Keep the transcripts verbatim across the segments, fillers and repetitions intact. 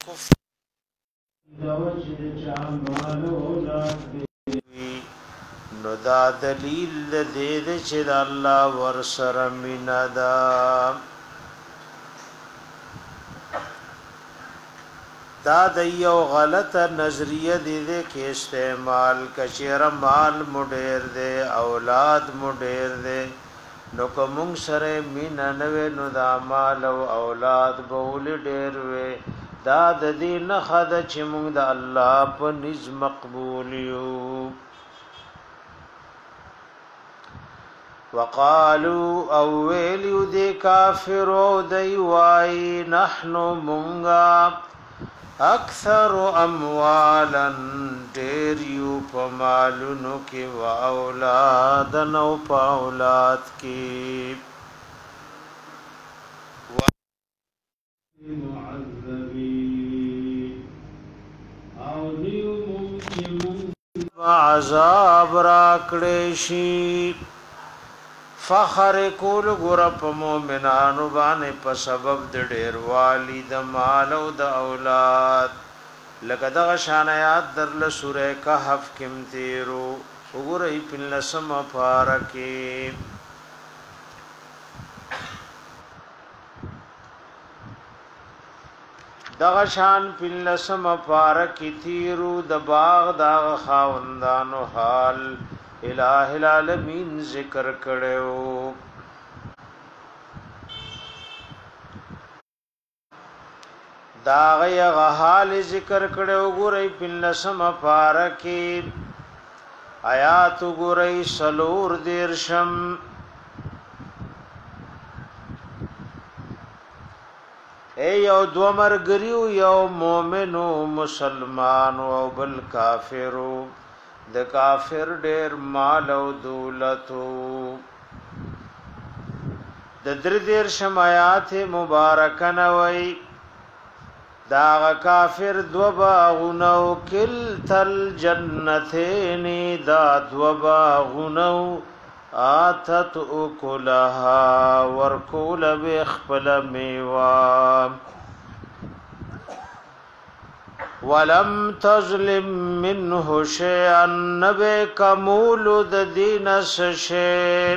کفر نو دا دلیل دې دې چې د الله ور سره مینا دا دا د یو غلطه نظریه دې دې کې استعمال کچیر مال مډیر دې اولاد مډیر دې نو کوم سره مینا نو نو دا مال او اولاد بول ډیر وې دا د دې نه خد چې موږ د الله په نس مقبول یو وقالو او ویلو دی کافرو دی وای نحنو منگا اکثر اموالا دیریو پا مالونو کی و اولادن و پا اولاد کی عذاب راکڑیشی فخر کول ګور په مؤمنانو باندې په سبب د ډیر والی د مال او د اولاد لکه دغه شانات درل سوره کهف کې تیرو وګورئ په لسم پارکه دغه شان په لسم پارکه تیرو د باغ دغه خاوندانو حال الہ العالمین ذکر کړو دا غي غحال ذکر کړو ګورې پنلسم پارکی آیات ګورې سلور دیرشم اے یو دو مرګریو یو مؤمنو مسلمان او بل کافرو د کافر ډیر مال او دولتو د در دیر شمایات مبارکن وی دا کافر دو باغونو کلتل جنتین دا دو باغونو آتت اکلها ورکول بخپل میوام ولم تظلم منه شيئا نبي كمول د دین شيء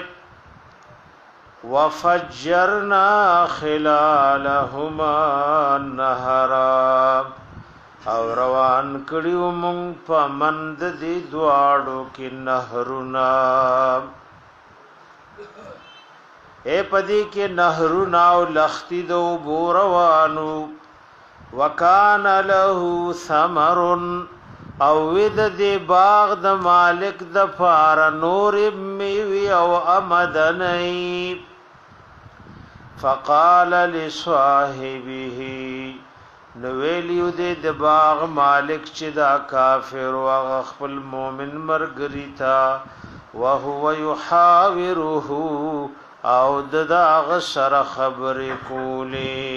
وفجرنا خلالهما نهرا او روان کړیو مونږ په مند دي دواړو کې نهرونه اے پدی کې نهرونه او لختی دو بوروانو وکان له ثمر او ود دی باغ د مالک د فار نور میوی او امدنی فقال لصاحبه نویلیو دی د باغ مالک چې دا کافر او خپل مؤمن مرګریتا وهو يحاوره او د دا غسر خبر کولی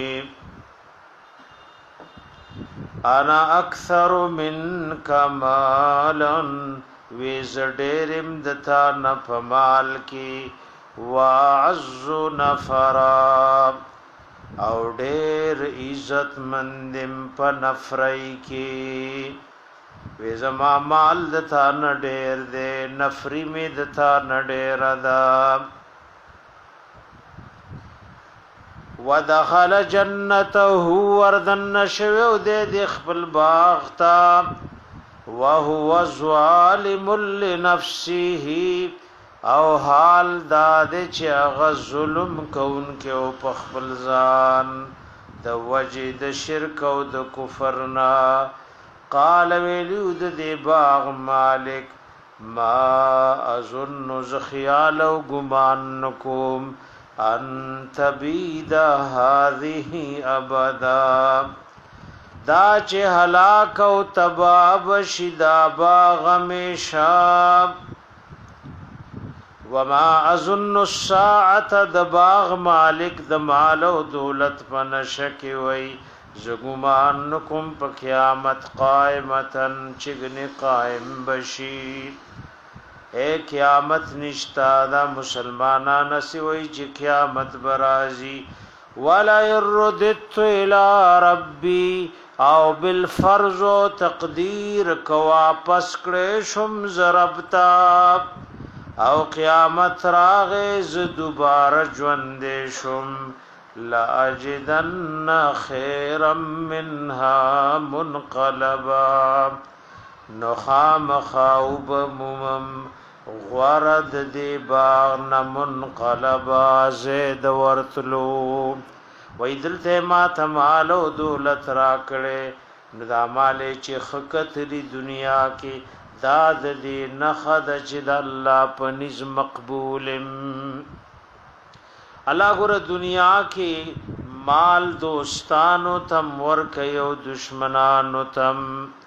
انا اکثر من کمالا ویز ډیرم دتا نفمال کی وعز نفرا او ډیر عزت مندم په نفرای کی ویز ما مال دتا نه ډیر دے نفری می دتا نه ډیر ادا ودخل جنته وردن شوو دے د خپل باغ تا وهو ظالم لنفسه او حال داد چې هغه ظلم کون کې او په خپل ځان د وجد شرک او د کفر نا قال ویلود د باغ مالک ما اظن ذخیال او ګمان کوم ان تبید هذه ابدا دا چې هلاک او تباب شدا باغ همیشه وما اظن الساعه د باغ مالک د مال او دولت پنشکی وی زګمان کوم په قیامت قائمتن چګنی قائم بشی اے قیامت نشتا دا مسلمانان سوی چې قیامت برازي ولا يردت الى ربي او بالفرض تقدیر کو واپس کړې شم زربتا او قیامت راغې ز دوباره ژوند شم لا اجدن خيرا منها منقلبا نخام خوب ممم غورد دی باغ نمنقلبا زید ورتلو ویدلته ما تمالو دولت را کړي نو دا مال چې خکت دی دنیا کې داد دی نخد چې د الله په نس مقبولم الله ګره دنیا کې مال دوستانو تم ورک یو دشمنانو تم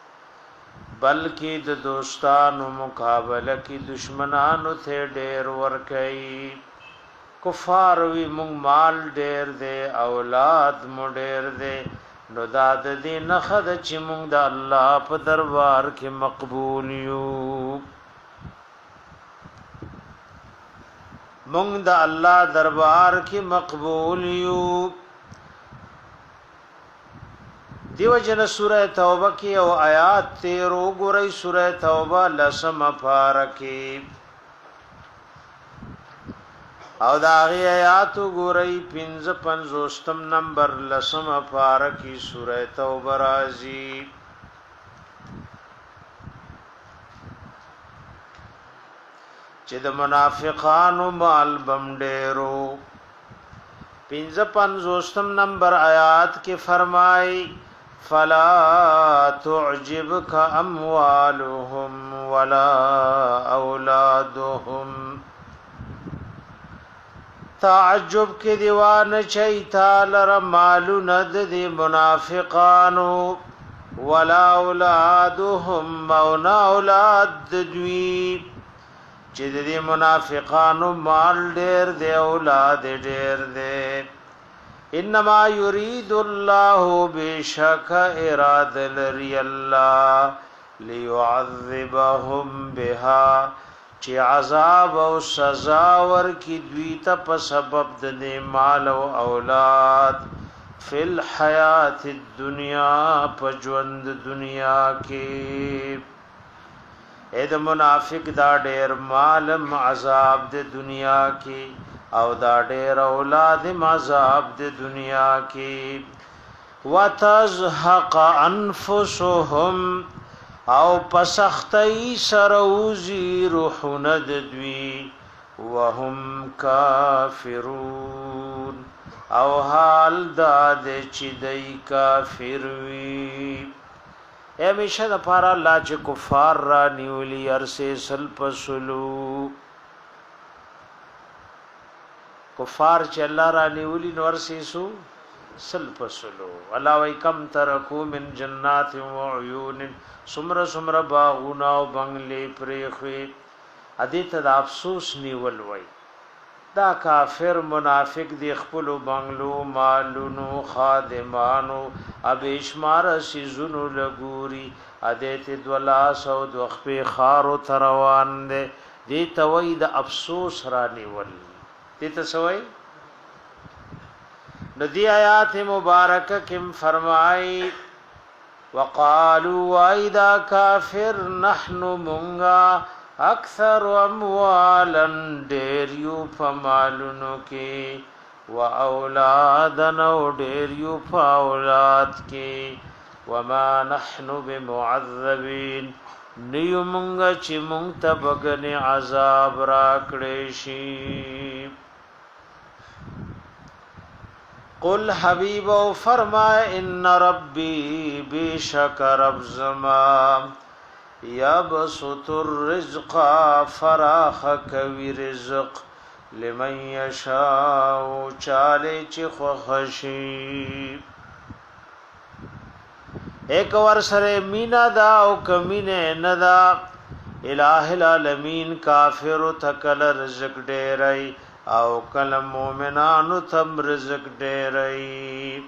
بلکې د دوستانو مقابله کې دشمنانو ته ډېر ورکي کفار وی مونږ مال ډېر دے اولاد مو ډېر دے نو داد دې نخد چې مونږ د الله په دربار کې مقبول یو مونږ د الله دربار کې مقبول یو دیو جن سورہ توبہ کی او آیات تیرو گورئی سورہ توبہ لسم پارکی او داغی آیات گورئی پنز پنزوستم نمبر لسم پارکی سورہ توبہ رازی چه د منافقانو مال بمډیرو پنځه پنځوستم نمبر آیات کې فرمای فلا تعجبك اموالهم ولا اولادهم تعجب کې دیوان چیتا لر مالونه د منافقانو ولا اولادهم او نا اولاد دوی چې د دې منافقانو مال ډېر دی اولاد ډېر دی انما يريد الله بشک اراده لري الله ليعذبهم بها چې عذاب او سزا ورکي دوی ته په سبب د مال او اولاد فل حیات الدنیا په ژوند دنیا کې اې د منافق دا ډېر مال عذاب د دنیا کې او دا ډېر اولاد عذاب د دنیا کې وتزهق انفسهم او پسختی سروزی روحونه د دوی وهم کافرون او حال دا د چې دای کافر وي همیشه د پارا الله چې کفار را نیولی ارسه سل پسلو کفار چې الله را نیولی نو ارسه سو سل پسلو الله وای کم ترکو من جنات و عیون سمر سمر باغونا او بنگلې پرېخوي ادي ته د افسوس نیول وای دا کافر منافق دی خپل بنگلو مالونو خادمانو ابشمار سيزونو لګوري ادته دولا سو د خپل خارو تروان دي دي توي د افسوس را نیول دي ته سوي ندی آیات مبارکه کم فرمای وقالوا واذا كافر نحن منغا اکثر اموالا ډیریو فمالونو کې و اولادن او ډیریو فاولاد کې وما نحن بمعذبين نیو مونږ چې مونږ ته بغنی عذاب را کړې شي قل حبیب او فرمای ان ربی بشک رب زما یبسط الرزق فراخ کوي رزق لمن یشاء چاله چې خوشي ایک ور سره مینا دا او کمینه ندا الہ العالمین کافر تکل رزق ډیرای او کل مومنانو تم رزق ډیرای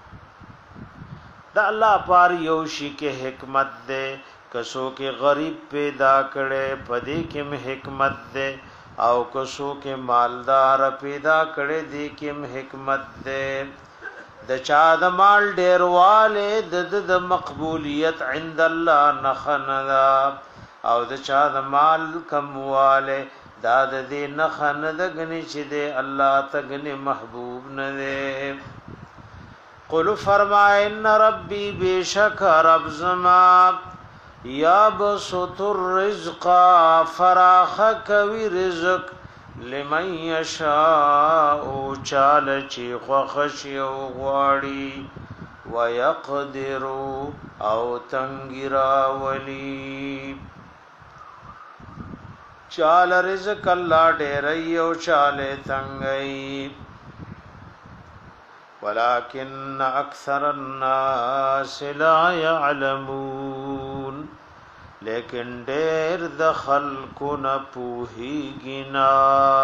دا الله پار یو شی کې حکمت ده کسو کې غریب پیدا کړي پدې کې حکمت ده او کسو کې مالدار پیدا کړي دې کې حکمت ده د چا د مال ډیرواله د د مقبولیت عند الله نخندا او د چا د مال کمواله دا د دې نخنه د غني چې د الله تغني محبوب نه ده قل فرمای ان ربي بشک رب زما یا بسط الرزق فراخ کوي رزق لمن یشاء چال چی خوخشی او غواړي ويقدر او تنگرا ولی چال رزق الله ډېرای او چال تنگای ولكن اکثر الناس لا يعلمون لیکن ډېر د خلکو نه پوهیږي نه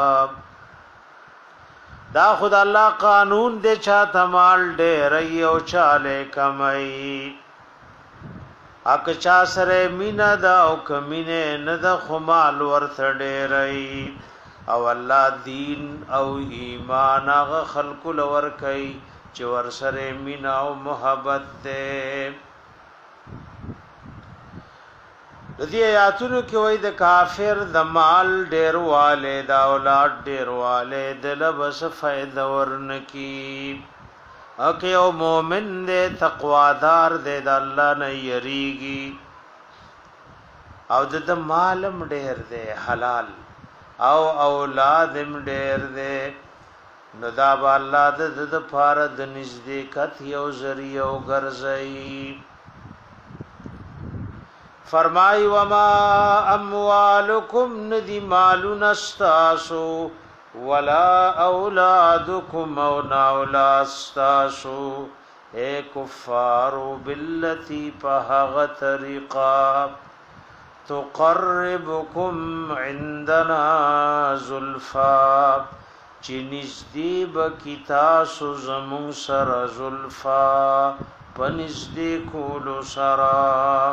دا خدای الله قانون دې چا تمال ډېر او چاله کمای اک چا سره مینا دا او کمینه نه د خمال ورته ډېرای او الله دین او ایمان هغه خلکو لور کوي چې ور سره مینا او محبت دې د دې آیاتونو کې وایي د کافر د مال ډېر والے د اولاد ډېر والے د لبس فائدہ ورنکی اکه او مؤمن دې تقوادار دې د الله نه یریږي او د مالم ډېر دې حلال او اولاد هم ډېر دې نو دا به الله د د فار د نزدېکت یو ذریعہ او ګرځي فرمای وما اموالکم ندی مالون استاسو ولا اولادکم او اولاد استاسو اے کفارو باللتی پہغ طریقا تقربکم عندنا زلفا چی نزدی بکتاسو زمون سر زلفا پنزدی کولو سرام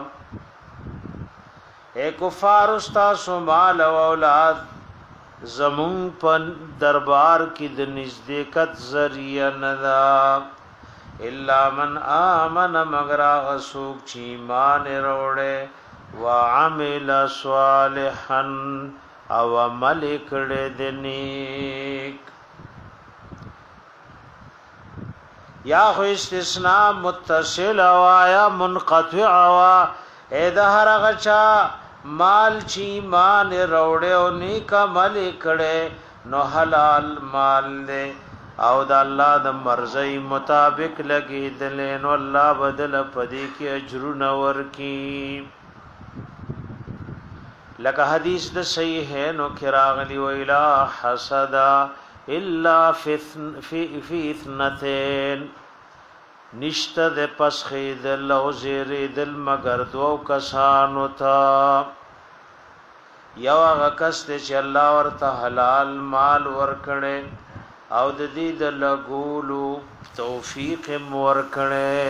اے کفار استاسو مال او اولاد زمون په دربار کې د نزدېکت ذریعہ ندا الا من آمن مگر غسوک چې ایمان وروړي وعمل صالحا او عمل کړه د نیک یا خو استثناء متصل او یا منقطع وا اے د هر غچا مال چی مان روڑے او نیک عمل کړي نو حلال مال دے او د الله د مرزي مطابق لګي دل نو الله بدل پدې کې اجر نور کی لکه حدیث د صحیح ہے نو کراغلی ویلا حسد الا فی فی اثنتين نشته د پسخې د لوزری دل مگر دو کسانو تا یو هغه کس چې الله ورته حلال مال ورکړي او د دې د لګولو توفیق ورکړي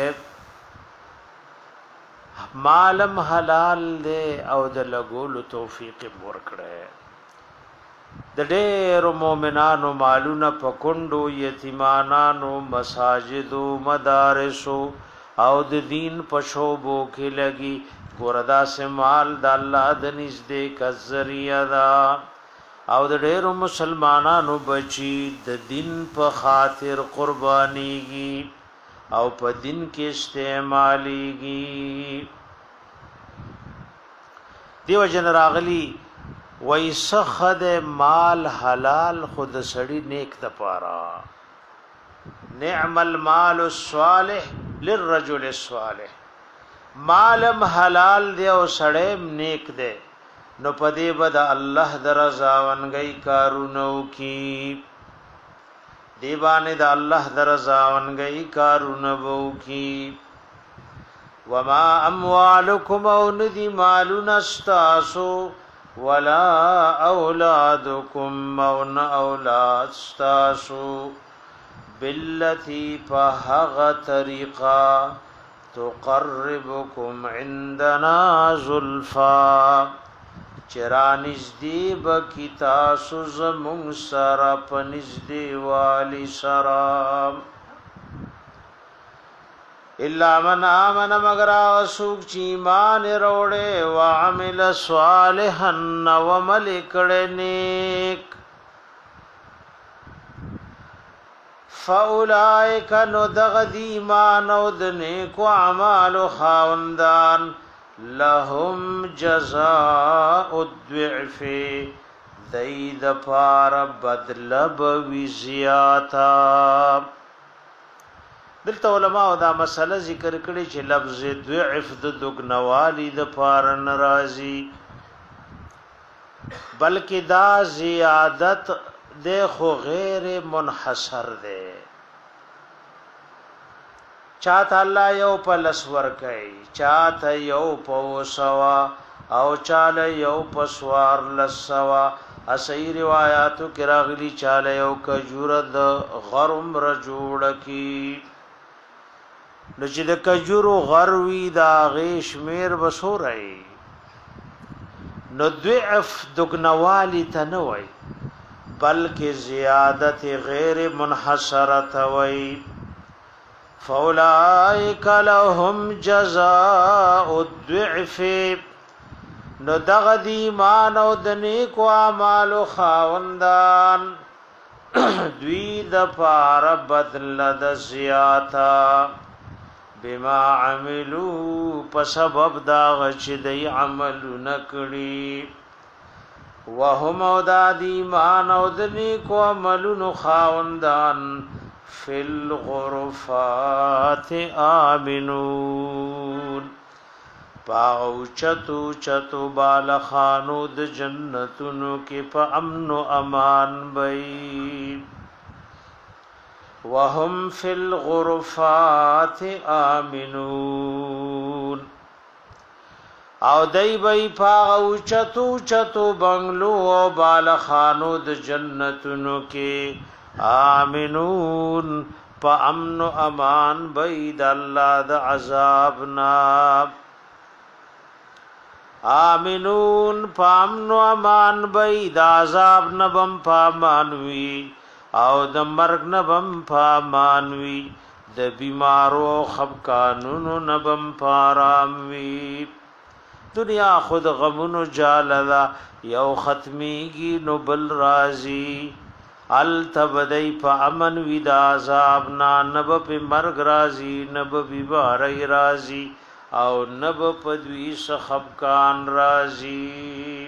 مالم حلال دې او د لګولو توفیق ورکړي د ډېر مؤمنانو مالونه پکوندو یتیمانانو مساجدو مدارسو او د دین پښوبو کې لګي ګوردا سے مال د الله د نږدې کذریه دا او د ډېر مسلمانانو بچي د دین په خاطر قربانيږي او په دین کې استعماليږي دیو جن راغلی ویسخد مال حلال خود سړی نیک د پاره نعم المال الصالح للرجل الصالح مالم حلال دی او سړی نیک دی نو پدې بد الله درزا ونګي کارونو کی دیوانه د الله درزا ونګي کارونو وو کی وما اموالکم او ندی مالون استاسو ولا اولادکم مون اولاد استاسو باللتی فهغ طریقا تقربکم عندنا زلفا چرانیز دی بکی تاسو زمون سرا پنیز دی والی سرا الا من امن مگر اسوک چی ایمان روڑے وعمل صالحا وعمل کړه نیک فاولائک نو دغد ایمان او د نیکو اعمال خاوندان لهم جزاء الضعف دید پار بدلب وزیاتا. دلته علماء دا مسله ذکر کړي چې لفظ ضعف د دغنوالی د پار ناراضي بلکې دا زیادت د خو غیر منحصر ده. چاته الله یو پلس ور کوي چاته یو پوسوا او چاله یو پسوار لسوا. اسی روایاتو کې راغلي چاله یو کجور د غرم رجوړ کی نو چې د کجورو غروي دا غیش میر بسورای نو ضعف دغنوالی تنوي بلکې زیادت غیر منحصره وي. فاولائک لهم جزاء الضعف نو دغد ایمان او د نیکو اعمال خاوندان دوی د پار بدل د زیاتا بما عملو په سبب دا غچ دی عمل نکړي وهم او د ایمان او د نیکو عملونو خاوندان فی الغرفات آمنون پاو چتو چتو بالخانو د جنتونو کې په امن و امان بئی وهم فی الغرفات آمنون او دای بئی پاو چتو چتو بنگلو او بالخانو د جنتونو کې آمنون پا امن و امان بید اللہ دا عذابنا آمنون پا امن و امان بید عذاب نبم پا مانوی او د مرگ نبم پا مانوی د بیمارو خبکانونو نبم پا راموی. دنیا خود غمونو جاللا یو ختمیگی نو بل رازی التبدی پا امن وید عذاب نا نب پی مرگ رازی نب بیباری رازی او نب پدوی سخبکان رازی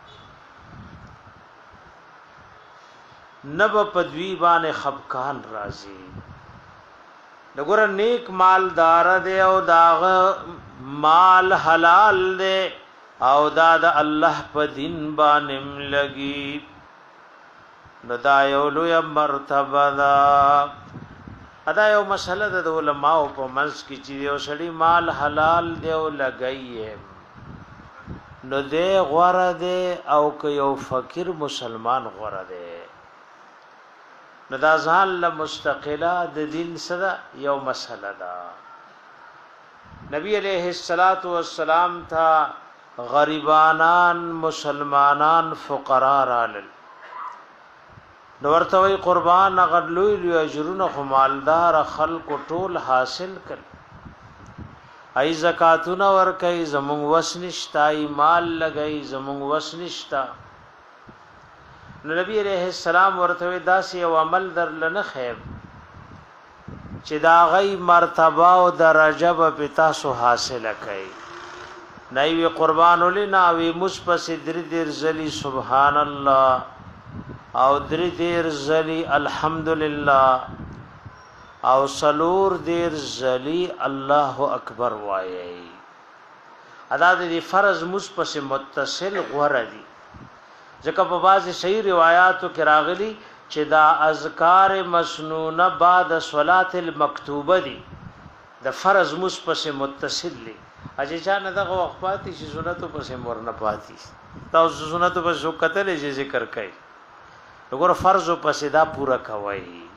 نب پدوی بان خبکان رازی. نگورا نیک مال دار دے او داغ مال حلال دے او دا دا اللہ پا دین بانم لگی نو دا یو لوی مرتبه دا. ادا یو مسله د علماء په منځ کې چې یو سړی مال حلال دی او لګایي نو دې غوړه دی او که یو فقیر مسلمان غوړه دی نو دا ځان له مستقله د دین سره یو مسله ده. نبی علیہ الصلات والسلام تھا غریبانان مسلمانان فقرا رالل نو ورته وی قربان اگر لوی لوی اجرونه خمالدار خلق ټول حاصل کړ ای زکاتونه ور کوي زمون وسنشتا ای مال لګای زمون وسنشتا. نو نبی علیہ السلام ورته وی داسې او عمل در لنه خیب چې دا غي مرتبه او درجه به پتا سو حاصل کړي نه وی قربان لنا وی مصپس در در زلی سبحان الله او در دیر زلی الحمدللہ او سلور دیر زلی اللہ اکبر وایي. ادا دی فرض مصپس متصل غوړه دي ځکه په بعض صحیح روایتو کې راغلي چې دا اذکار مسنونه بعد صلات المکتوبه دي د فرض مصپس متصل دي اجه چا نه دغه وخت پاتې شي سنتو پسې مور نه پاتې دا سنتو په شو کتل شي ذکر کوي وګوره فرض په صدا پورا کوي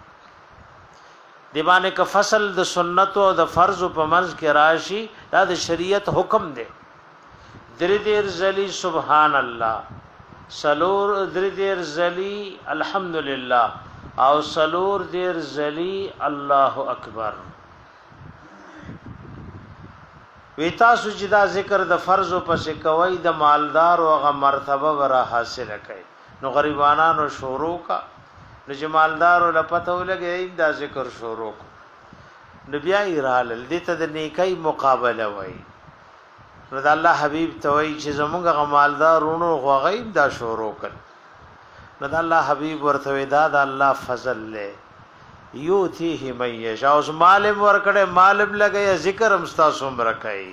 دیوانه ک فصل د سنت او د فرض په منځ کې راشي دا د شریعت حکم دی. در دیر زلی سبحان الله سلور در دیر زلی الحمدللہ او سلور دیر زلی اللہ اکبر وی تاسو چې دا ذکر د فرض او پس کوي د مالدار او غ مرتبه ورا حاصل کړي نو غریبانو شروع کا نو چې مالدار او لپته ولګي دا ذکر شروع نو بیا ایرال دې ته د نیکي مقابله وای نو د الله حبیب ته وای چې زمونږ غ مالدارونو غوغیم دا شروع کړي نو د الله حبیب ورته دا د الله فضل له یوتیه من یشاء اوس مالم ورکړه مالم لګي ذکر هم تاسو مرکای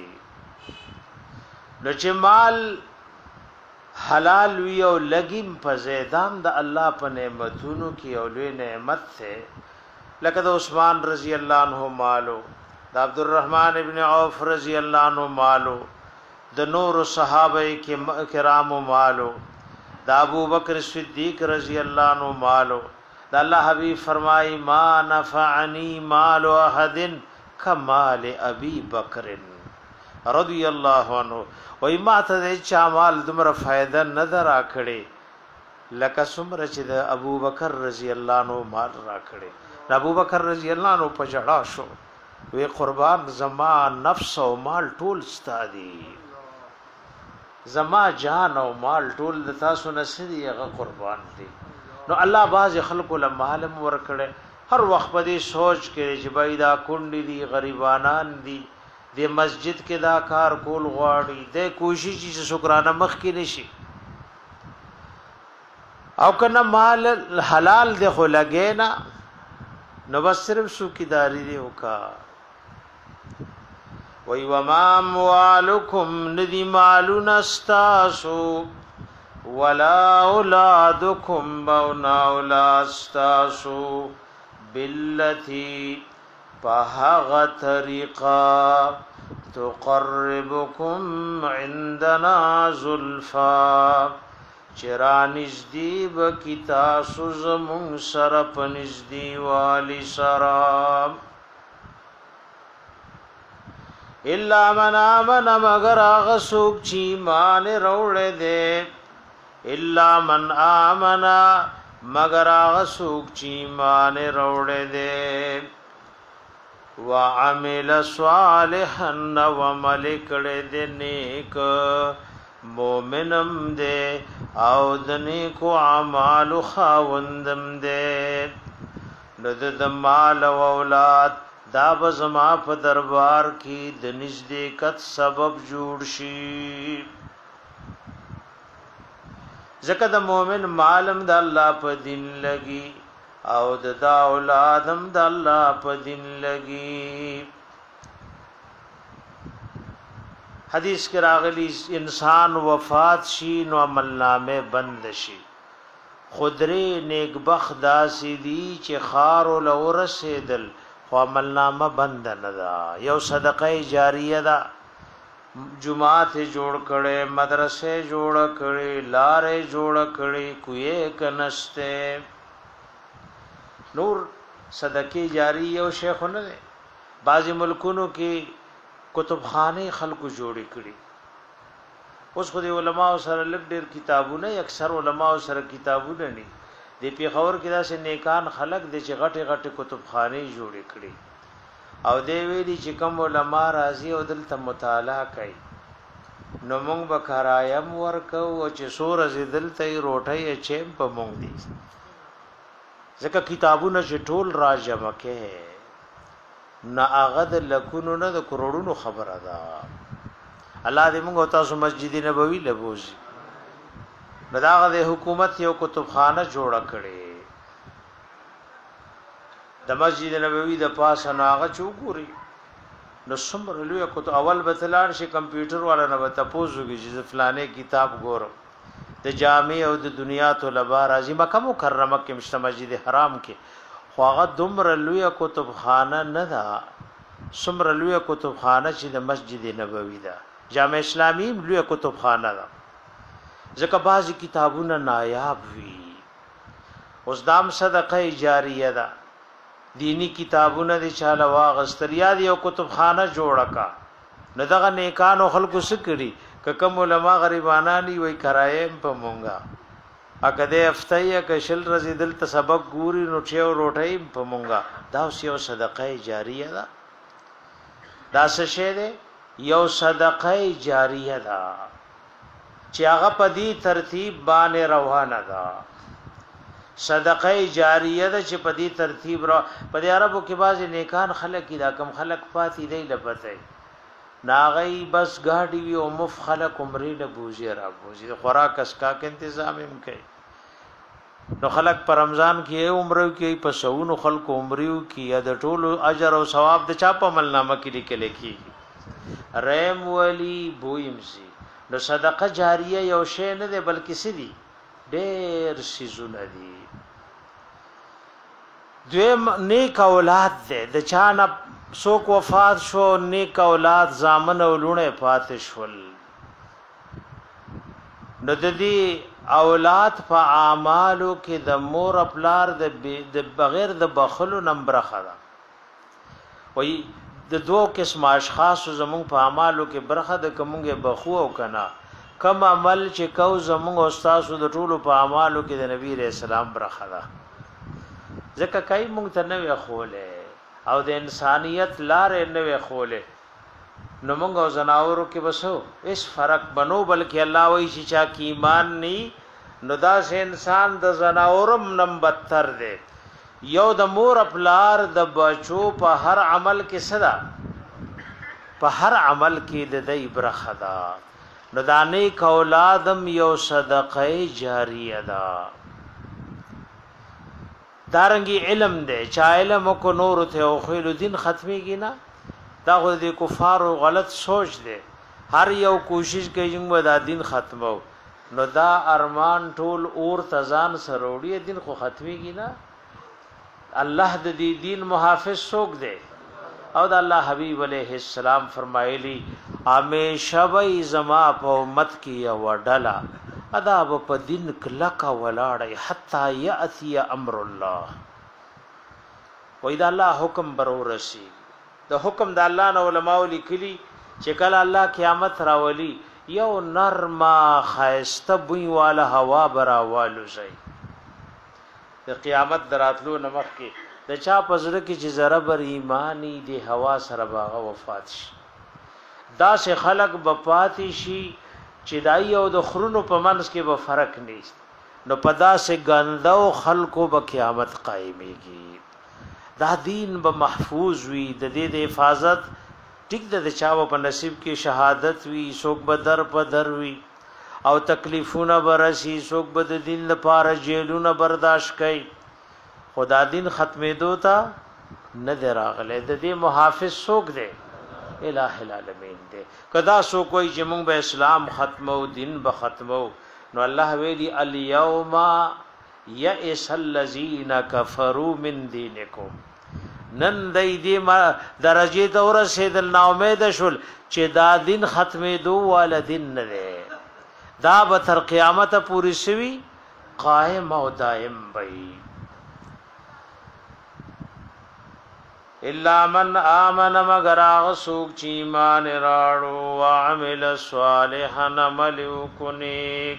نو چې مال حلال وی او لګیم په زیدام د الله په نعمتونو کې او لوی نعمت ته لکه د عثمان رضی الله عنه مالو د عبدالرحمن ابن عوف رضی الله عنه مالو د نور صحابه کرام مالو د ابو بکر صدیق رضی الله عنه مالو دا الله حبیب فرمای ما نفعنی مال احد کمال ابي بکر رضی الله عنه وای ما ته چا مال دمر فائدہ نظر اکړي لکه څومره چې د ابو بکر رضی الله عنه مال راکړي ابو بکر رضی الله عنه په جړا شو وی قربان زما نفس او مال ټول ستادي زما جان او مال ټول د تاسو نسدي هغه قربان دي نو الله باز خلق له مالم ورکړي هر وخت په دې سوچ کې چې بای دا کونډې دي غریبانان دي د مسجد کې دا کار کول غواړي د کوشش چې شکرانه مخ کې نشي او کنه مال حلال دی خو لګې نه نو بس صرف سوکیداری دی وکا وی وما اموالکم ندی مالون استاسو ولا اولادکم بونا اولادستاسو باللتی پاہغ طریقہ تقربکم عندنا زلفا چرانزدی بکی تاسو زمون سرپ نزدی والی سرام الا من آمن مگر آغا سوک چی مان روڑ دے الا من آمنا مگر آغا سوک چی مان روڑ دے وعمل صالحا وملکڑ دے نیک مومنم دے او دنیکو عمال خاوندم دے ندد مال و اولاد دا بزما په دربار کې د نزدېکت سبب جوړ شي زکه د مؤمن مالم د الله په دین لګي او د دا اولادم د الله په دین لګي حدیث کې راغلی انسان وفات شي نو عمل نامه بند شي خدری نیک بخت داسې دي چې خار ول ورسېدل خو عمل نامه بند نه دا یو صدقه جاریه دا جمعات جوړ کړي مدرسې جوړ کړي لارې جوړ کړي کوی کنسته نور صدقه جاریه او شیخ نه دي بعضی ملکونو کې کتابخانه خلکو جوړې کړي اوس خو د علماء سره لږ ډېر کتابونه اکثر علماء سره کتابونه نه د پیښور کې داسې نیکان خلق د چې غټه غټه کتابخانه جوړې کړي او دی ویلي چې کوم علما راضي او دلته مطالعه کوي نو موږ به کرایم ورکو او چې سور دلته روټي چیم په موږ دي ځکه کتابونه چې ټول راجمه کې نه اغد لکونو نه د کروڑونو خبره ده الله دې موږ تاسو مسجد نبوي لبوزي بداغه د حکومت یو کتابخانه جوړه کړي د مسجد نبوي د پاسه ناغه چوغوري نو څومره لوی کو اول بتلار شي کمپیوټر والا نه تاسو کې چې فلانه کتاب ګورم د جامع او د دنیا طلبه راځي مکه مکرمه کې مشت مسجد حرام کې خواغه دومره لوی کتابخانه نه ده څومره لوی کتابخانه چې د مسجد نبوي ده جامع اسلامي لوی کتابخانه ده ځکه بعضی کتابونه نایاب وي اوس دام صدقه جاریه ده دینی کتابونه د چاله واغستر یاد یو کتابخانه جوړه کا نه دغه نیکانو خلکو سکړي ک کوم علما غریبانانی وای کرایم په مونږه اګه د افتایه ک شل رزیدل ته سبق ګوري نو چې روټي په مونږه دا یو صدقه جاریه ده دا څه شه ده یو صدقه جاریه ده چې هغه په دې ترتیب باندې روانه ده صدقه جاریه ده چې په دې ترتیب را په دې عربو کې بعضی نیکان خلک دا کم خلک پاتې دی لپته ناغي بس گاډي وی او مف خلق عمرې له بوزي را بوزي خوراک اسکا کې تنظیم هم کوي نو خلق پر رمضان کې عمره کې په سونو خلق عمرېو کې یا د ټولو اجر او ثواب د چا په عملنامه کې لیکل کېږي رحم ولی بویمسي نو صدقه جاریه یو شی نه دی بلکې سدي ډېر سيزونه دي دویم نیک اولاد ده د چانه څوک وفات شو نیک اولاد زامن او لونه پاتې شول نو د دې اولاد په اعمالو کې د مور خپلار د بغیر د بخلو نمبر خدا وای د دوه قسم اشخاص زمون په اعمالو کې برخه د کومګه بخو او کنا کم عمل چې کو زمون استاد د ټولو په اعمالو کې د نبی رسول الله برخه ده ځکه کای مونږ ته نه خوله او د انسانیت لارې نه خوله نو مونږ او زناورو کې بسو اس فرق بنو بلکې الله وایي چې چا کې ایمان ني نو دا سه انسان د زناورم نمبر تر دی یو د مور خپلار د بچو په هر عمل کې صدا په هر عمل کې د دې برخه ده نو د نیک اولادم یو صدقه جاریه ده دارنګي علم دی چا علم کو نور ته او خیل دین ختميږي نه دا خو د کفارو غلط سوچ دی هر یو کوشش کوي چې دا دین ختمو نو دا ارمان ټول اور تزان سروړي دین خو ختميږي نه الله د دې دین محافظ څوک دی او د الله حبیب علیہ السلام فرمایلی همیشه وای زما په امت کې یو ډلا ادا په دین کلک ولاړی حتا یاتی امر الله وای دا الله حکم برورسی د حکم د الله نو علماء لیکلی چې کله الله قیامت راولي یو نرما خاسته بوی والا هوا براوالو شي د قیامت دراتلو نمخ کې د چا پزړه کې چې ذره بر ایمانی دی هوا سره باغه وفات شي دا سه خلق بپاتی شي چې دای او د خرونو په منځ کې به فرق نشته نو پدا سه ګندو خلقو به قیامت قائميږي دا دین به محفوظ وي د دې د حفاظت ټیک د چاو په نصیب کې شهادت وي څوک به در په در وي او تکلیفونه برسي څوک به د دین لپاره جیلونه برداشت کوي خدا دین ختمېدو ته نه دراغله د دې محافظ څوک دی الہ العالمین دی کدا څوک وي چې موږ به اسلام ختمو دین به ختمو نو الله ویلی الیوم یئس الذین کفروا من دینکم نن دای دې ما درجه ته ورسېدل نا امید شول چې دا دین ختمېدو ول دین نه دی دا به تر قیامت پوری شوی قائم او دائم وي الا من امن مگر هغه څوک چې ایمان راړو او عمل صالحا عمل وکړي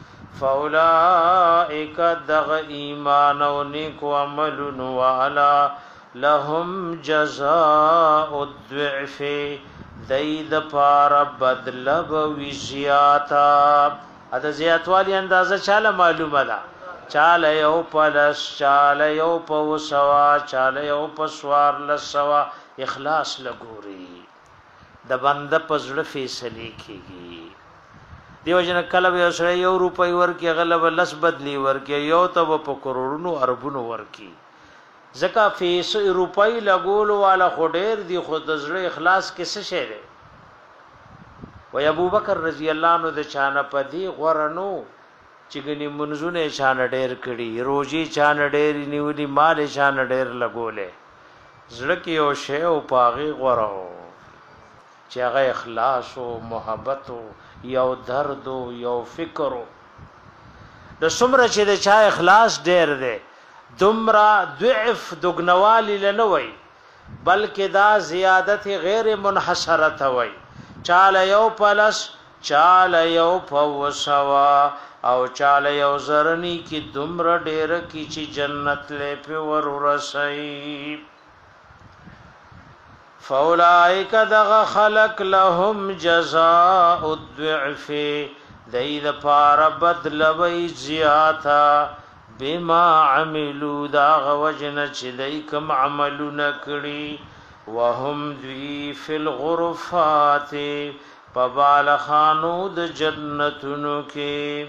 فاولائک دغ ایمان او نیک عمل وعلا لهم جزاء الضعف دید پار بدلب وزیاتا اته زیاتوالی اندازه چاله معلومه ده چاله یو پلس چاله یو پوسوا چاله یو پسوار لسوا اخلاص لګوري د بنده پزړه فیصله کیږي دیو جن کله یو سره یو روپۍ ورکی غلب لس بدلی ورکی یو ته په کروڑونو اربونو ورکی زکا فیس روپۍ لګول والا خډیر دی خود زړه اخلاص کې څه شی دی و ابو بکر رضی الله عنه د چانه پدی غورنو چې ګنی منځونه چانه ډیر کړي روزي چانه ډیر نیولې مال چانه ډیر لګولې زړه کې یو شی او پاغي غورو چې هغه اخلاص او محبت او یو درد او یو فکر د څومره چې د چا اخلاص ډیر دی دمرا ضعف دغنوالی لنوي بلکې دا زیادت غیر منحصره وي چاله یو پلس چاله یو فوسوا او چاله یو زرنی کی دمرا ډیر کی چې جنت له په ور ورسي فاولائک دغ خلق لهم جزاء الضعف دید پار بدلوی زیاتا بما عملو دا غوجن چلیکم عملو نکڑی وهم دوی فی الغرفات پبالخانو د جنتونو کی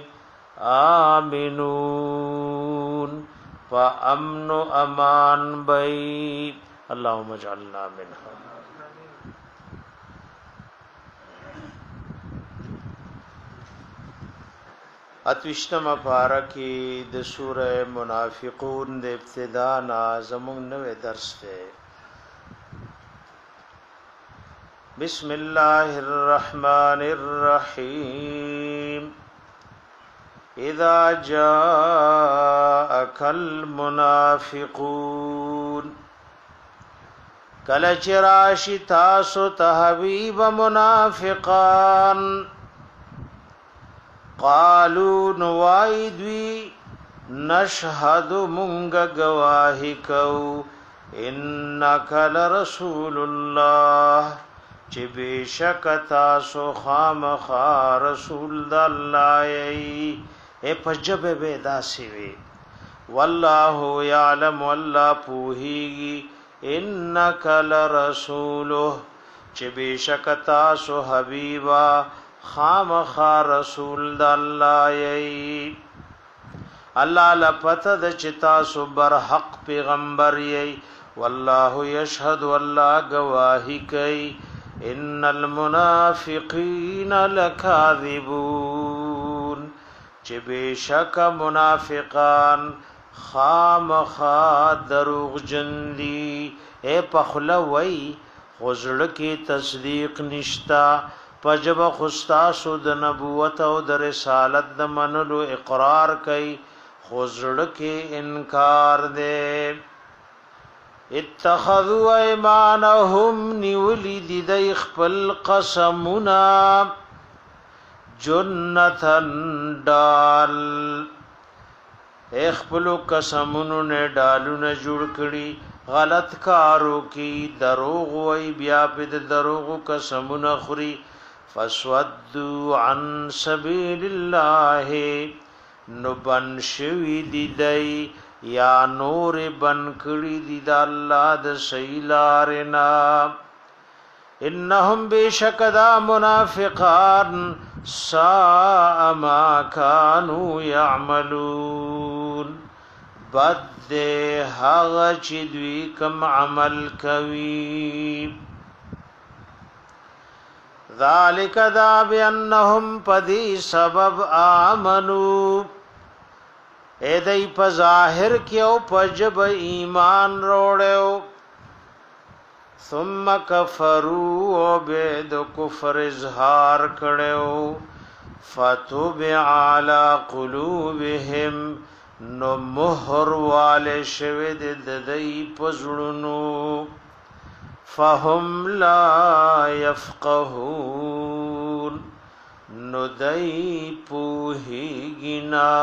آمنون فا امن و امان بی اللهم اجعلنا منها اتوشتم پارکی د سورہ منافقون د ابتدا نا زمون نوے درس تے بسم اللہ الرحمن الرحیم اذا جاءک المنافقون کلچ راشی تاسو تحبیب منافقان قالوا نوائدوی نشهد منگ گواہی کو انکا لرسول اللہ چی بیشک تاسو خامخا رسول دا اللہ ای اے پجب بیدا سوی واللہ یعلم واللہ پوہیگی انکا لرسولہ چی بیشک تاسو حبیبا خامخا رسول د الله ای الله لپته د چتا صبر حق پیغمبر ای والله یشهد والله گواہی کوي ان المنافقین لکاذبون چې بشک منافقان خامخا دروغ جندي اے پخلوی غزړه کې تصدیق نشتا پجب خستاسو د نبوت او د رسالت د منلو اقرار کوي خزړه کې انکار دے اتخذوا ایمانهم نیولی دی دی خپل قسمنا جنتن ډال خپل قسمونو نه ډالونه جوړ کړي غلط کارو کی دروغ وای بیا په دروغ قسمونه خوري فسودوا عن سبیل الله نبن شوی دی دی یا نور بن کړي دی د الله د سیلارنا انهم بشکدا منافقان ساء ما كانوا يعملون بد هغه چې دوی کوم عمل کوي ذالک ذا بانهم پدی سبب آمنو اے دای په ظاهر کې او پجب ایمان روړو ثم کفروا وبد کفر اظهار کړو فتوبع علی قلوبهم نو مہر والے شوید ددئی پزړونو فهم لا يفقهون نو دای پوهیږي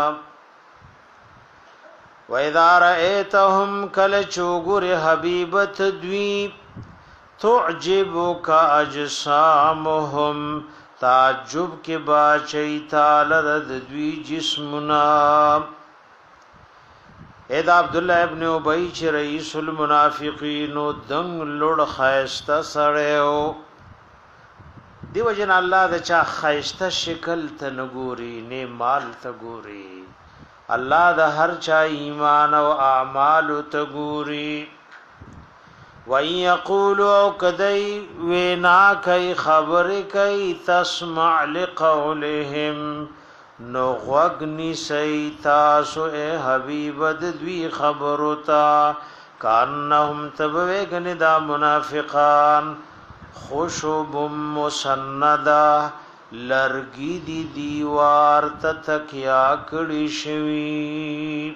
و اذا رأيتهم کل چوغور حبیبت دوی تعجبك اجسامهم تعجب کے باچی تالرد دوی جسمنا اید عبداللہ ابن عبی چی رئیس المنافقین و دنگ لڑ خیستا سڑیو دیو جن اللہ دا چا خیستا شکل تا نگوری نی مال تا گوری اللہ دا ہر چا ایمان و اعمال تا گوری وَإِن يَقُولُوا كَدَيْ وَيْنَا كَيْ خَبْرِ كَيْ تَسْمَعْ لِقَوْلِهِمْ نُغْوَغْنِ سَيْتَاسُ اے حبیب دوی خبرتا کانہم تبویگن دا منافقان خشب مسندا لرگی دی دیوار تتکیا کڑی شوی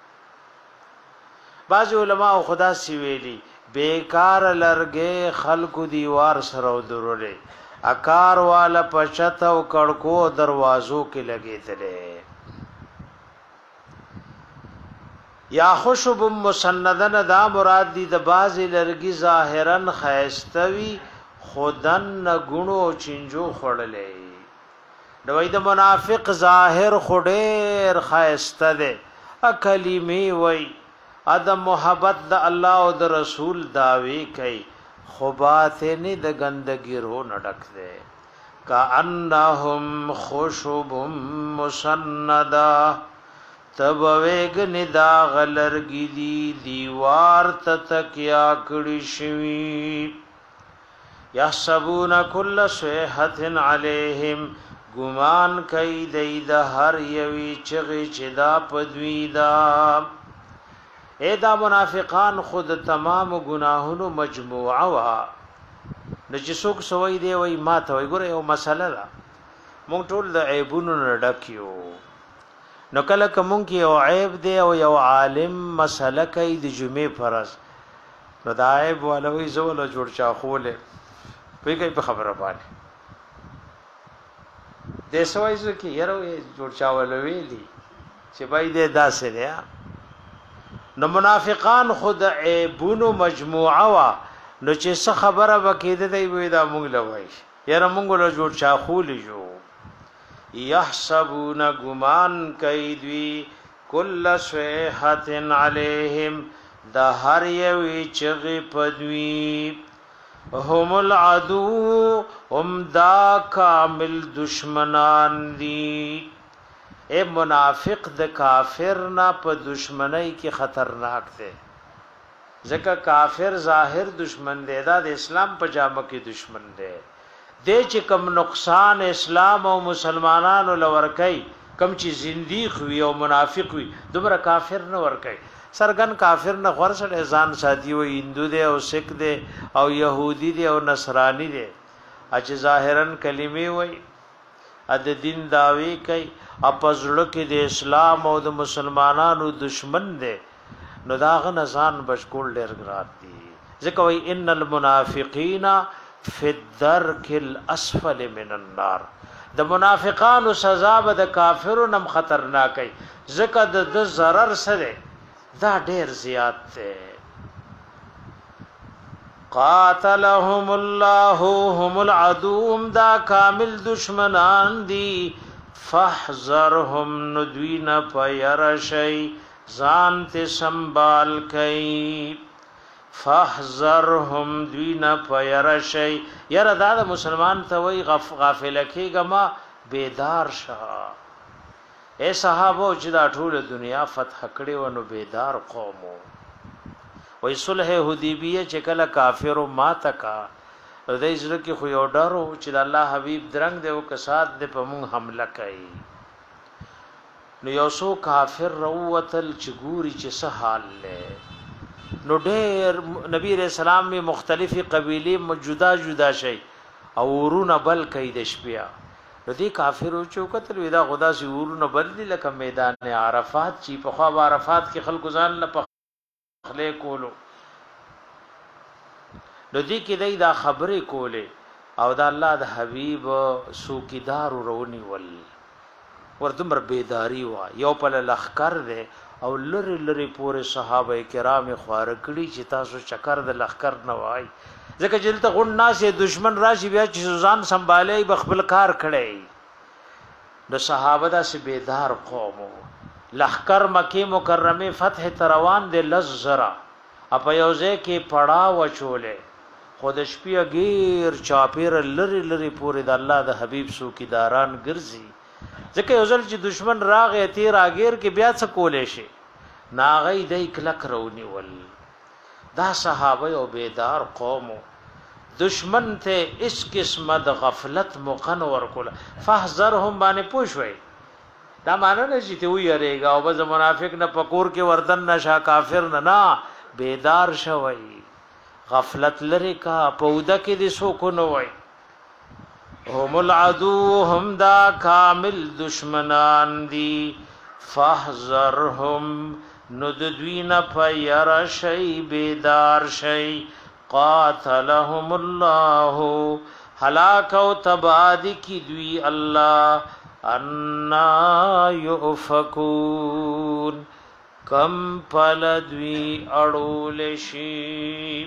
بعض علماء خدا سویلی بیکار لرګې خلکو دیوار سره درولې اکار والا پچت او کڑکو دروازو کې لګېدلې یا خشب مسندن دا مراد دی د باز لرګي ظاهرا خیستوي خودن غونو چنجو خړلې دوی د منافق ظاهر خډیر خیسته ده ا کلمې وای ادم محبت د الله او د رسول داوی کوي خبات نه د ګندګي رو نډک ده کانهم خشب مسندا تب ویگ ندا غلرگی دی دیوار تتکیا کڑی شوی یحسبون کل صیحت علیہم گمان کئی دی دا ہر یوی چغی چدا پدوی دا اے دا منافقان خود تمام گناہنو مجموعہ وا نجسوک سوئی دے وی ماتا وی گره یو مسئلہ دا مونگ ټول دا عیبونو نڈکیو نو کله کوم کې یو عیب دی او یو عالم مسله کوي د جمعې فرض نو دا عیب ولوي زول جوړ چا خوله په کوي په خبره باندې د سوایزو کې یره جوړ چا ولوي دي چې بای دې داسې دی نو منافقان خود عیبونو مجموعه وا نو چې څه خبره وکیده دی وې دا مونږ لوي یره مونږ له جوړ چا خولې جو یحسبون گمان کیدوی کل صیحت علیہم دا هر یوی چغی پدوی هم العدو هم دا کامل دشمنان دی اے منافق د کافر نا په دشمنی کی خطرناک دے ځکه کافر ظاهر دشمن دی دا د اسلام په جامه کې دشمن دی دې چې کم نقصان اسلام او مسلمانانو لور کوي کم چې زنديق وي او منافق وي دومره کافر نه ور کوي سرګن کافر نه غور سره ځان ساتي وي هندو دي او سکھ دي او يهودي دي او نصراني دي اچ ظاهرا کلمې وي ا د دین داوي کوي اپزړه کې د اسلام او د مسلمانانو دشمن دي نو داغه نزان بشکول ډېر ګرات دي ځکه وي ان المنافقین فی الدرک الاسفل من النار د منافقانو سزا به د کافرو نم خطرناک ای زکه د ضرر سره دا ډیر زیات ده قاتلهم الله هم العدو دا کامل دشمنان دی فاحذرهم ندوین پیرشی ځان ته سنبال کئ فاحذرهم دوینا پیرشی یره دا د مسلمان ته وی غف غافل کیګما بیدار شه اے صحابه چې دا ټول دنیا فتح کړي ونو بیدار قومو وی صلح حدیبیه چې کله کافر ما تکا د ایزره کې خو یو ډارو چې د الله حبیب درنګ دی او کسات د پمون حمله کوي نو یو سو کافر روتل چګوري چې څه حال له نو ډېر نبی رسول الله می مختلفي قبيله موجوده جدا شي او ورونه بل کید شپیا نو دي کافرو چوکتل ودا خدا سي ورونه بل دي لکه میدان عرفات چې په خوا عرفات کې خلکو ځان نه پخله کولو نو دي کې دای دا خبره کوله او دا الله د حبيب سوکیدار ورونی ول ورتمر بیداری وا یو په لخر ده او لری لری پورې صحابه کرام خوار کړي چې تاسو چکر د لخر نه وای ځکه چې ته غون ناس دشمن راشي بیا چې ځان سنبالي بخبل کار کړي د صحابه د سي بیدار قوم لخر مکه مکرمه فتح تروان د لزرا اپ یوځه کې پړا وچولې خود شپې غیر چاپیر لری لری پورې د الله د حبيب سو کی داران ګرځي ځکه یو ځل چې دشمن راغې تیر اگیر کې بیا څه کولې شي ناغې دای کلک رونی ول دا صحابه او بیدار قوم دشمن ته اس قسمه د غفلت مقن ورکول فاحذرهم باندې پوښوي دا معنی نه چې ته ویریږي او به منافق نه پکور کې وردن نشا کافر نه نا بیدار شوی غفلت لري کا پوده کې دي سو کو نه وای هم العدو هم دا کامل دشمنان دی فاحذرهم نددوین پیر شی بیدار شی قاتلهم الله هلاک او تباد کی دوی الله انا یؤفکون کم پلدوی اړول شي.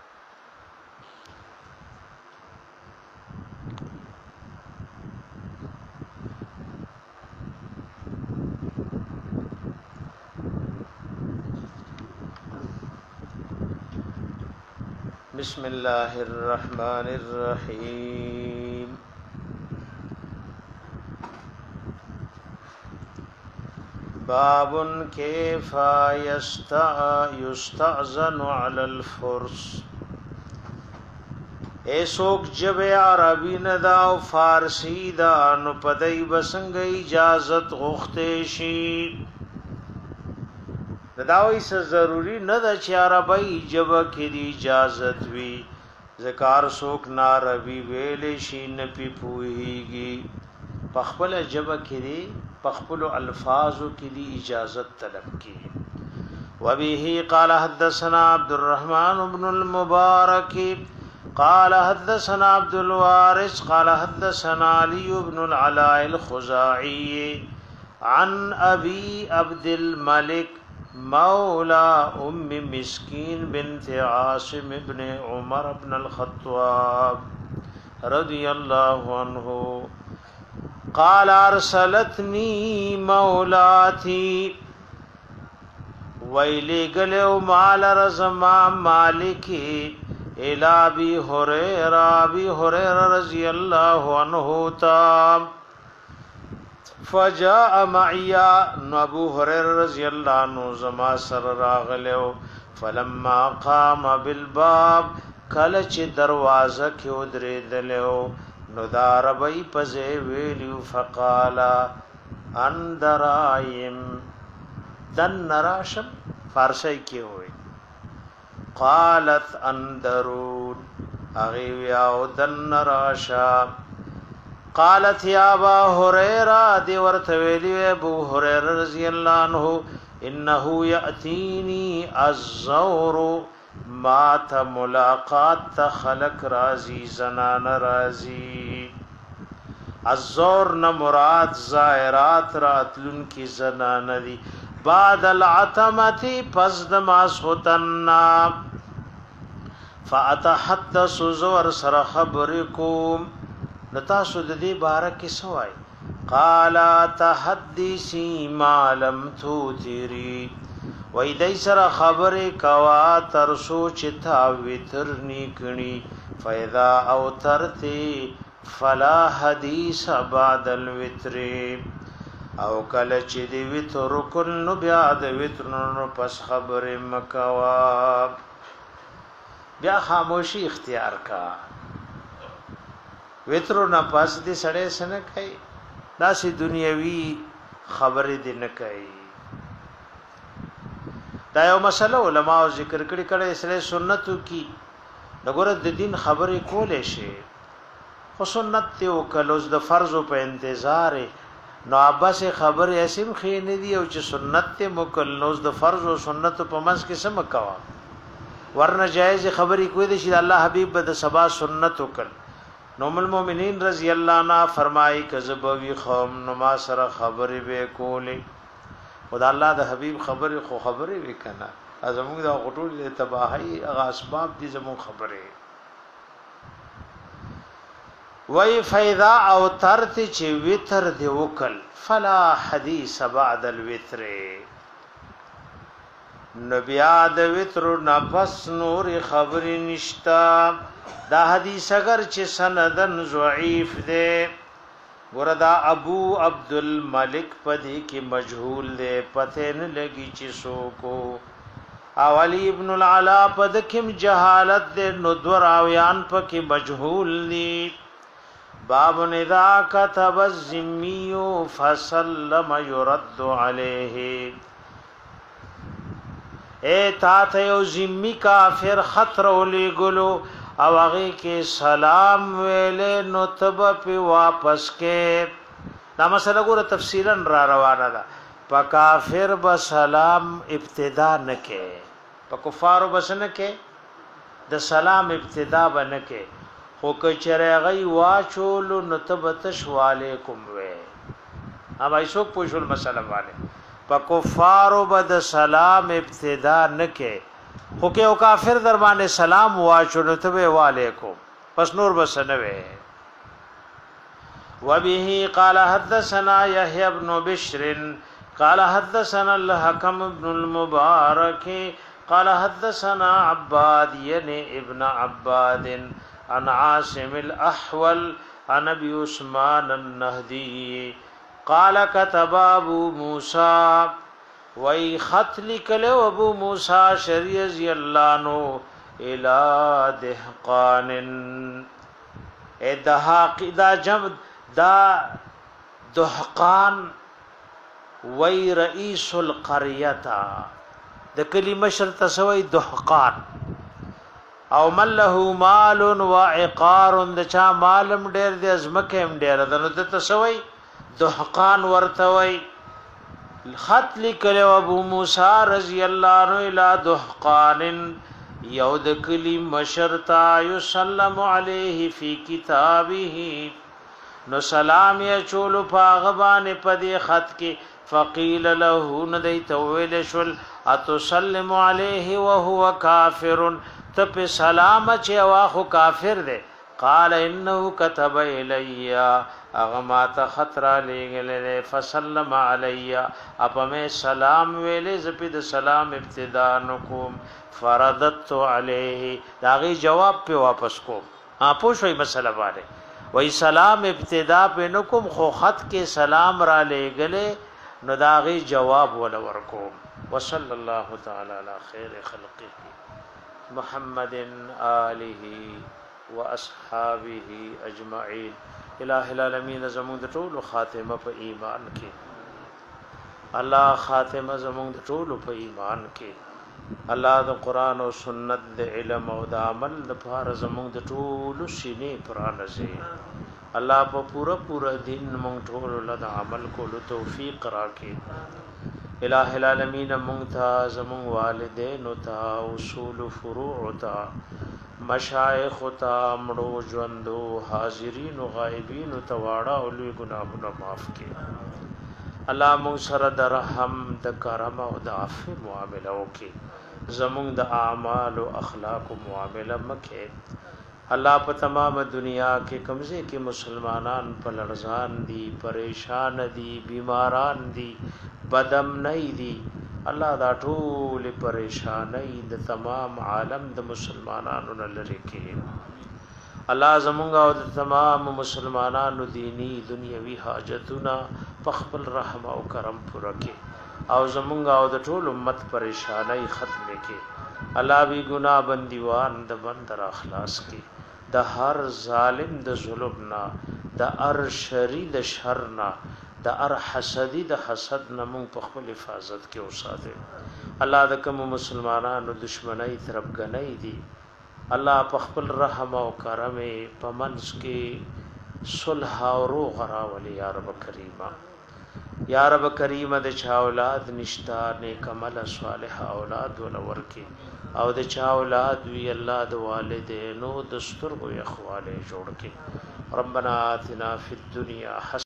بسم الله الرحمن الرحيم. باب كيف يستأذن على الفرس. ایسوک جب عربی ندا او فارسی دا نو پدای بسنګ اجازت غوښته شي. داوی سره ضروری نه ده چې عربی جبه کې دی اجازت وی ذکر سوک نا عربی ویل شي نه پی پوهیږي پخپل جبه کې دی پخپل الفاظو کې دی اجازت طلب کی. وبه قال حدثنا عبد الرحمن بن المبارك قال حدثنا عبد الوارث قال حدثنا علي بن العلاء الخزاعي عن ابي عبد الملك مولا ام مسكين بنت عاصم بن عمر بن الخطاب رضي الله عنه قال ارسلتني مولاتي ويلي گلو مال رزما مالكي الى ابي هريره ابي هريره رضي الله عنه تام فجاء معي ابو هريره رضي الله عنه زما سر راغلو فلما قام بالباب کله چې دروازه کې ودرېدلو نو داربای پځې ویلو فقال اندرایم دن نراشم فارسی کې وي قالت اندرون اغي ویاو دن نراشا قالت يا ابا هريره دي ورته ویلی ابو هريره رضی الله عنه انه ياتيني الزور ما ته ملاقات خلق رازي زنان رازي. الزور نه مراد زائرات راتلن کی زنان دي بعد العتمه پس د ماسوتنا فاتحدث زور سره خبركم نتا سود دې بارک سوای قال تحدثي ما لم توتري وای دای سره خبره کوا تر سوچ تا وتر نکړي فاذا او ترتي فلا حديث بعد الوتر او کله چې دی وتر کول بیا د وتر نو پس خبره مکوا بیا خاموشي اختیار کا وترو نه پاس دي سړې سن کوي داسې دنیوي خبرې دي نه کوي. دا یو مسله علماء ذکر کړي کړي سره سنتو کی دغه د دین خبرې کولې شي خو سنت ته او کلوز د فرض په انتظار نو اباس خبرې اسیم خې نه دی او چې سنت ته مکلوز د فرض او سنت په منځ کې سم کوا ورنه جایز خبرې کوي د شي الله حبيب د سبا سنت وکړ. نوم المؤمنین رضی اللہ عنہ فرمائی کذبوی قوم نما سره خبرې به کولې خدا الله د حبیب خبرې خو خبرې وکنا ازموږ د غټول له تباہی هغه اسباب دي زمو خبرې وای فیضا او ترت چې وتر دی وکل فلا حدیث بعد الوتر نبیا د وتر نفس نور خبرې نشتا. دا حدیث اگر چې سندن ضعیف ده وردا ابو عبد الملک پدې کې مجهول ده پته نه لګي چې سوکو او علي ابن العلا پد کې جهالت ده نو دراویان پکې مجهول دي. باب اذا كتب الذمي فسلم يرد عليه اے تا ته یو ذمی کافر خطر ولې ګلو او هغه کې سلام ویلې نو تب په واپس کې دا مسله ګوره تفصیلا را روانه ده په کافر به سلام ابتدا نه کې په کفارو بس نه کې د سلام ابتدا به نه کې خو کچره غي واچول نو تب تشوالیکم وې اب ایسو پوښول مسله والے په کفارو بد سلام ابتدا نکې خو کې او کافر در باندې سلام واچو نو ته وعلیکم پس نور بس نه وې. وبه قال حدثنا يحيى بن بشر قال حدثنا الحكم بن المبارك قال حدثنا عباد يعني ابن عباد عن عاصم الأحول عن ابي عثمان النهدي قال كتب ابو موسى وای خط لیکلو ابو موسی شری رضی الله عنه الى دهقان اے دهاق دا جم دا دهقان وای رئیس القريه د کلی مشر تسوی دهقان او مله مال و عقار د چا مالم ډیر د ازمکه ډیر د نو تسوی دهقان ورتوي. خط لیکلو ابو موسی رضی الله عنه الى دهقان یود کلی مشرتا یسلم علیه فی کتابه نو سلام یې چولو پاغبان پدې خط کې فقیل له ندی تویل شل اتسلم علیه وهو کافر تپ سلام چې واخو کافر دی. قال انه كتب الي اغمات خطر لګل فسلم علي اپمه سلام ویلې زپید سلام ابتدا نکوم فردت عليه داغي جواب په واپس کو ها پوښوي مسله باندې وای سلام ابتدا په نکوم خو خط کې سلام را لګل نو داغي جواب ول ورکو. وصلی الله تعالی علی خیر خلقه محمد آله واصحابه اجمعين. الہ العالمین زمون د ټول خاتمه په ایمان کې الله خاتمه زمون د ټول په ایمان کې الله د قران او سنت د علم او د عمل د فار زمون د ټول سینې پرانځي. الله په پورا پورا دین مونږ ټول له عمل کولو توفیق راکړي. الہ العالمین مونږ ته زمون والدین او ته اصول فروع ته مشایخ تا مړو ژوندو حاضرین او غایبین تواړه او لوی ګناهونه معاف کړي. الله مون سره د رحم د کرم او د عفو معاملې وکړي. زمون د اعمال او اخلاق او معاملې مکه الله په تمام دنیا کې کمزې کې مسلمانان په لړزان دي پریشان دي بیماران دي بدم نه دي الله دا ټول پریشانای د تمام عالم د مسلمانانو لری کې الله زمونږ او د تمام مسلمانانو دینی دنیوي حاجتونه په خپل رحم او کرم پوره کې او زمونږ او د ټول امت پریشانای ختم کې. الله بی ګناه بندیوان د بندر اخلاص کې د هر ظالم د ظلم نه د ار شری د شر نه د ار حسدی د حسد نمون په خپل حفاظت کې اوساته. الله د کوم مسلمانانو دشمنی ترپګنۍ دي الله په خپل رحم او کرم په منځ کې صلح او روغ راولي یا رب کریمه. یا رب کریمه د چا اولاد نشتا نیک عمل صالح اولاد ولور کې او د چا اولاد وی الله د والدینو د سترګو اخواله جوړ کې. ربنا آتنا فی الدنیا